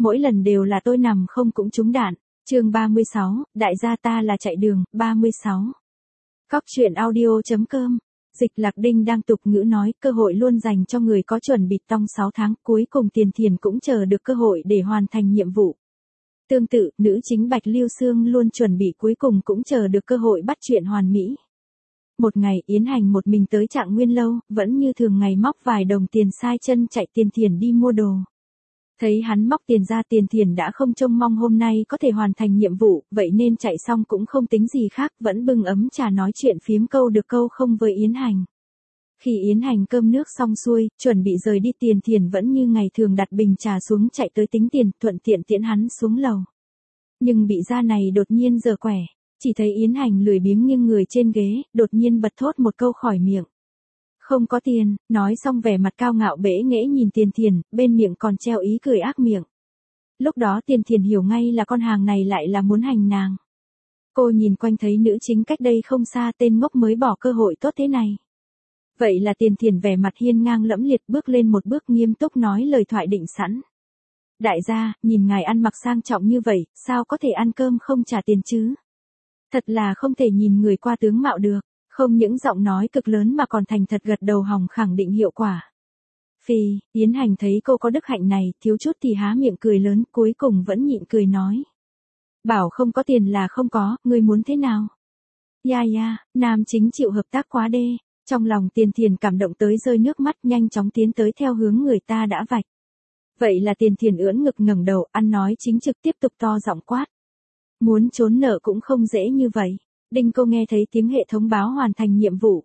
mỗi lần đều là tôi nằm không cũng trúng đạn. Chương 36, đại gia ta là chạy đường, 36. Góc truyện audio.com. Dịch Lạc Đinh đang tục ngữ nói, cơ hội luôn dành cho người có chuẩn bị trong 6 tháng, cuối cùng Tiền Thiền cũng chờ được cơ hội để hoàn thành nhiệm vụ. Tương tự, nữ chính Bạch Lưu Sương luôn chuẩn bị cuối cùng cũng chờ được cơ hội bắt chuyện hoàn mỹ. Một ngày, Yến Hành một mình tới Trạng Nguyên Lâu, vẫn như thường ngày móc vài đồng tiền sai chân chạy Tiền Thiền đi mua đồ. Thấy hắn móc tiền ra, Tiền Thiền đã không trông mong hôm nay có thể hoàn thành nhiệm vụ, vậy nên chạy xong cũng không tính gì khác, vẫn bưng ấm trà nói chuyện phiếm câu được câu không với Yến Hành. Khi Yến Hành cơm nước xong xuôi, chuẩn bị rời đi, Tiền Thiền vẫn như ngày thường đặt bình trà xuống chạy tới tính tiền, thuận tiện tiễn hắn xuống lầu. Nhưng bị ra này đột nhiên giở quẻ, chỉ thấy Yến Hành lười biếng nghiêng người trên ghế, đột nhiên bật thốt một câu khỏi miệng. Không có tiền, nói xong vẻ mặt cao ngạo bẽ nghễ nhìn Tiền Thiền, bên miệng còn treo ý cười ác miệng. Lúc đó Tiền Thiền hiểu ngay là con hàng này lại là muốn hành nàng. Cô nhìn quanh thấy nữ chính cách đây không xa, tên ngốc mới bỏ cơ hội tốt thế này. Vậy là Tiền Thiền vẻ mặt hiên ngang lẫm liệt bước lên một bước nghiêm túc nói lời thoại định sẵn. Đại gia, nhìn ngài ăn mặc sang trọng như vậy, sao có thể ăn cơm không trả tiền chứ? Thật là không thể nhìn người qua tướng mạo được. Không những giọng nói cực lớn mà còn thành thật gật đầu hòng khẳng định hiệu quả. Phi, Yến Hành thấy cô có đức hạnh này, thiếu chút thì há miệng cười lớn, cuối cùng vẫn nhịn cười nói. Bảo không có tiền là không có, ngươi muốn thế nào? Ya, nam chính chịu hợp tác quá đê. Trong lòng Tiền Thiền cảm động tới rơi nước mắt, nhanh chóng tiến tới theo hướng người ta đã vạch. Vậy là Tiền Thiền ưỡn ngực ngẩng đầu, ăn nói chính trực tiếp tục to giọng quát. Muốn trốn nợ cũng không dễ như vậy. Đinh cô nghe thấy tiếng hệ thống báo hoàn thành nhiệm vụ.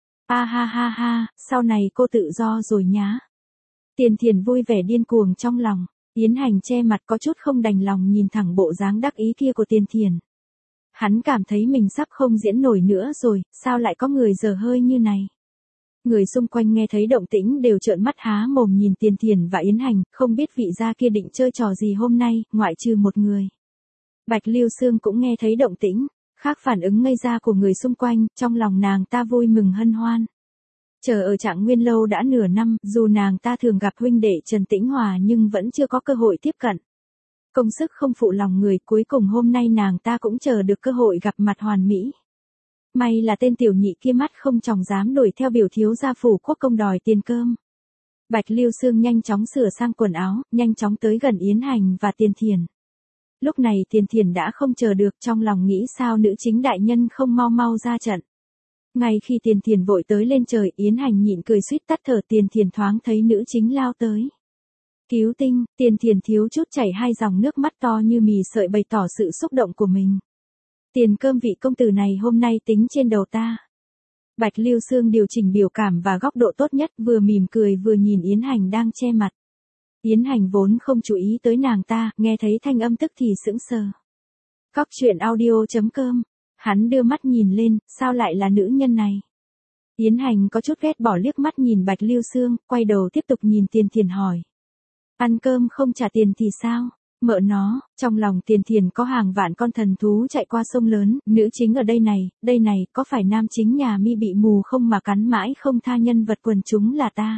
Ha, sau này cô tự do rồi nhá. Tiền Thiền vui vẻ điên cuồng trong lòng. Yến Hành che mặt có chút không đành lòng nhìn thẳng bộ dáng đắc ý kia của Tiền Thiền. Hắn cảm thấy mình sắp không diễn nổi nữa rồi, sao lại có người dở hơi như này. Người xung quanh nghe thấy động tĩnh đều trợn mắt há mồm nhìn Tiền Thiền và Yến Hành, không biết vị gia kia định chơi trò gì hôm nay, ngoại trừ một người. Bạch Lưu Sương cũng nghe thấy động tĩnh. Khác phản ứng ngây ra của người xung quanh, trong lòng nàng ta vui mừng hân hoan. Chờ ở Trạng Nguyên Lâu đã nửa năm, dù nàng ta thường gặp huynh đệ Trần Tĩnh Hòa nhưng vẫn chưa có cơ hội tiếp cận. Công sức không phụ lòng người, cuối cùng hôm nay nàng ta cũng chờ được cơ hội gặp mặt hoàn mỹ. May là tên tiểu nhị kia mắt không tròng dám đuổi theo biểu thiếu gia phủ quốc công đòi tiền cơm. Bạch Lưu Sương nhanh chóng sửa sang quần áo, nhanh chóng tới gần Yến Hành và Tiền Thiền. Lúc này Tiền Thiền đã không chờ được, trong lòng nghĩ sao nữ chính đại nhân không mau ra trận. Ngay khi Tiền Thiền vội tới lên trời, Yến Hành nhịn cười suýt tắt thở, Tiền Thiền thoáng thấy nữ chính lao tới. Cứu tinh, Tiền Thiền thiếu chút chảy 2 dòng nước mắt to như mì sợi bày tỏ sự xúc động của mình. Tiền cơm vị công tử này hôm nay tính trên đầu ta. Bạch Lưu Sương điều chỉnh biểu cảm và góc độ tốt nhất, vừa mỉm cười vừa nhìn Yến Hành đang che mặt. Yến Hành vốn không chú ý tới nàng ta, nghe thấy thanh âm tức thì sững sờ. Góc truyện audio.com. Hắn đưa mắt nhìn lên, sao lại là nữ nhân này? Yến Hành có chút ghét bỏ liếc mắt nhìn Bạch Lưu Sương, quay đầu tiếp tục nhìn Tiền Thiền hỏi. Ăn cơm không trả tiền thì sao? Mợ nó, trong lòng Tiền Thiền có hàng vạn con thần thú chạy qua sông lớn, nữ chính ở đây này, có phải nam chính nhà mi bị mù không mà cắn mãi không tha nhân vật quần chúng là ta?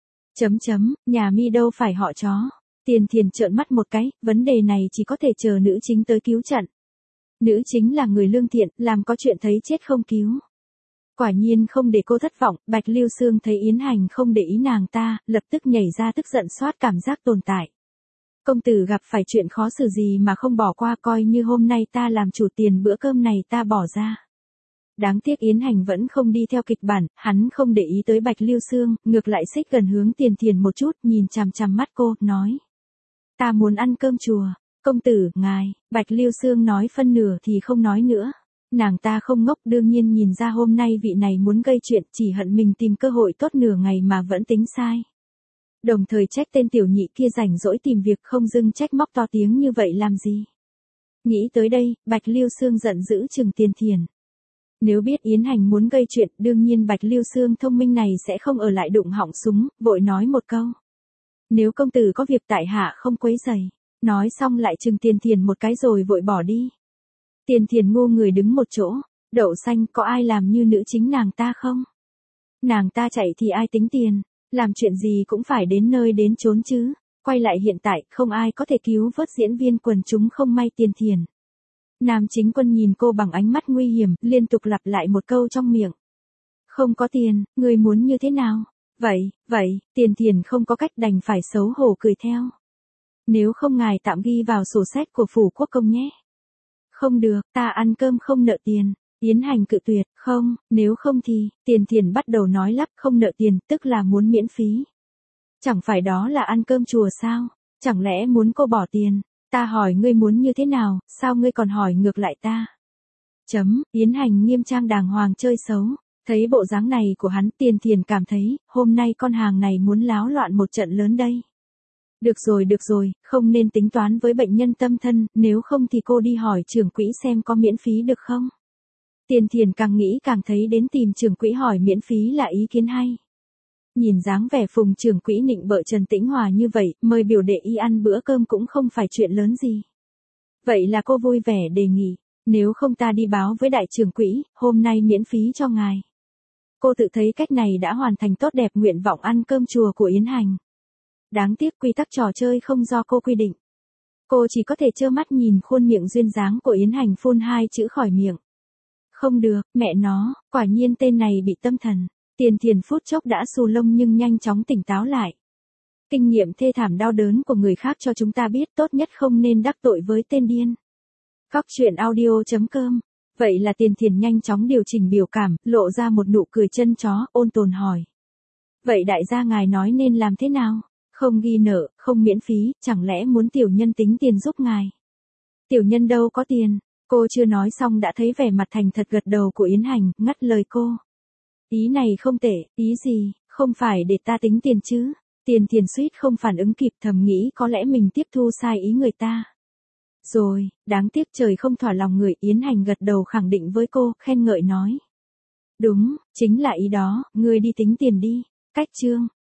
Nhà mi đâu phải họ chó. Tiền Thiền trợn mắt một cái, vấn đề này chỉ có thể chờ nữ chính tới cứu trận. Nữ chính là người lương thiện, làm có chuyện thấy chết không cứu. Quả nhiên không để cô thất vọng, Bạch Lưu Sương thấy Yến Hành không để ý nàng ta, lập tức nhảy ra tức giận xoát cảm giác tồn tại. Công tử gặp phải chuyện khó xử gì mà không bỏ qua, coi như hôm nay ta làm chủ, tiền bữa cơm này ta bỏ ra. Đáng tiếc Yến Hành vẫn không đi theo kịch bản, hắn không để ý tới Bạch Lưu Sương, ngược lại xích gần hướng Tiền Thiền một chút, nhìn chằm chằm mắt cô, nói. Ta muốn ăn cơm chùa. Công tử, ngài, Bạch Lưu Sương nói phân nửa thì không nói nữa. Nàng ta không ngốc, đương nhiên nhìn ra hôm nay vị này muốn gây chuyện, chỉ hận mình tìm cơ hội tốt nửa ngày mà vẫn tính sai. Đồng thời trách tên tiểu nhị kia rảnh rỗi tìm việc, không dưng trách móc to tiếng như vậy làm gì. Nghĩ tới đây, Bạch Lưu Sương giận dữ chừng Tiền Thiền. Nếu biết Yến Hành muốn gây chuyện, đương nhiên Bạch Lưu Sương thông minh này sẽ không ở lại đụng họng súng, vội nói một câu. Nếu công tử có việc tại hạ không quấy rầy. Nói xong lại chừng Tiền Thiền một cái rồi vội bỏ đi. Tiền Thiền ngu người đứng một chỗ. Đậu xanh, có ai làm như nữ chính nàng ta không? Nàng ta chạy thì ai tính tiền? Làm chuyện gì cũng phải đến nơi đến chốn chứ. Quay lại hiện tại, không ai có thể cứu vớt diễn viên quần chúng không may Tiền Thiền. Nam Chính Quân nhìn cô bằng ánh mắt nguy hiểm, liên tục lặp lại một câu trong miệng. Không có tiền, người muốn như thế nào? Vậy, Tiền Thiền không có cách đành phải xấu hổ cười theo. Nếu không ngài tạm ghi vào sổ sách của Phủ Quốc Công nhé. Không được, ta ăn cơm không nợ tiền. Yến Hành cự tuyệt, không, nếu không thì, Tiền Thiền bắt đầu nói lắp không nợ tiền, tức là muốn miễn phí. Chẳng phải đó là ăn cơm chùa sao? Chẳng lẽ muốn cô bỏ tiền? Ta hỏi ngươi muốn như thế nào, sao ngươi còn hỏi ngược lại ta? Yến Hành nghiêm trang đàng hoàng chơi xấu. Thấy bộ dáng này của hắn, Tiền Thiền cảm thấy, hôm nay con hàng này muốn láo loạn một trận lớn đây. Được rồi, không nên tính toán với bệnh nhân tâm thân, nếu không thì cô đi hỏi trưởng quỹ xem có miễn phí được không? Tiền Thiền càng nghĩ càng thấy đến tìm trưởng quỹ hỏi miễn phí là ý kiến hay. Nhìn dáng vẻ Phùng trưởng quỹ nịnh bợ Trần Tĩnh Hòa như vậy, mời biểu đệ y ăn bữa cơm cũng không phải chuyện lớn gì. Vậy là cô vui vẻ đề nghị, nếu không ta đi báo với đại trưởng quỹ, hôm nay miễn phí cho ngài. Cô tự thấy cách này đã hoàn thành tốt đẹp nguyện vọng ăn cơm chùa của Yến Hành. Đáng tiếc quy tắc trò chơi không do cô quy định. Cô chỉ có thể trơ mắt nhìn khuôn miệng duyên dáng của Yến Hành phun hai chữ khỏi miệng. Không được, mẹ nó, quả nhiên tên này bị tâm thần. Tiền Thiền phút chốc đã xù lông nhưng nhanh chóng tỉnh táo lại. Kinh nghiệm thê thảm đau đớn của người khác cho chúng ta biết tốt nhất không nên đắc tội với tên điên. Cóc truyện audio.com. Vậy là Tiền Thiền nhanh chóng điều chỉnh biểu cảm, lộ ra một nụ cười chân chó, ôn tồn hỏi. Vậy đại gia ngài nói nên làm thế nào? Không ghi nợ, không miễn phí, chẳng lẽ muốn tiểu nhân tính tiền giúp ngài? Tiểu nhân đâu có tiền. Cô chưa nói xong đã thấy vẻ mặt thành thật gật đầu của Yến Hành, ngắt lời cô. Ý này không tệ, ý gì, không phải để ta tính tiền chứ? Tiền Thiền suýt không phản ứng kịp, thầm nghĩ có lẽ mình tiếp thu sai ý người ta. Rồi, đáng tiếc trời không thỏa lòng người. Yến Hành gật đầu khẳng định với cô, khen ngợi nói. Đúng, chính là ý đó, ngươi đi tính tiền đi. Cách chương.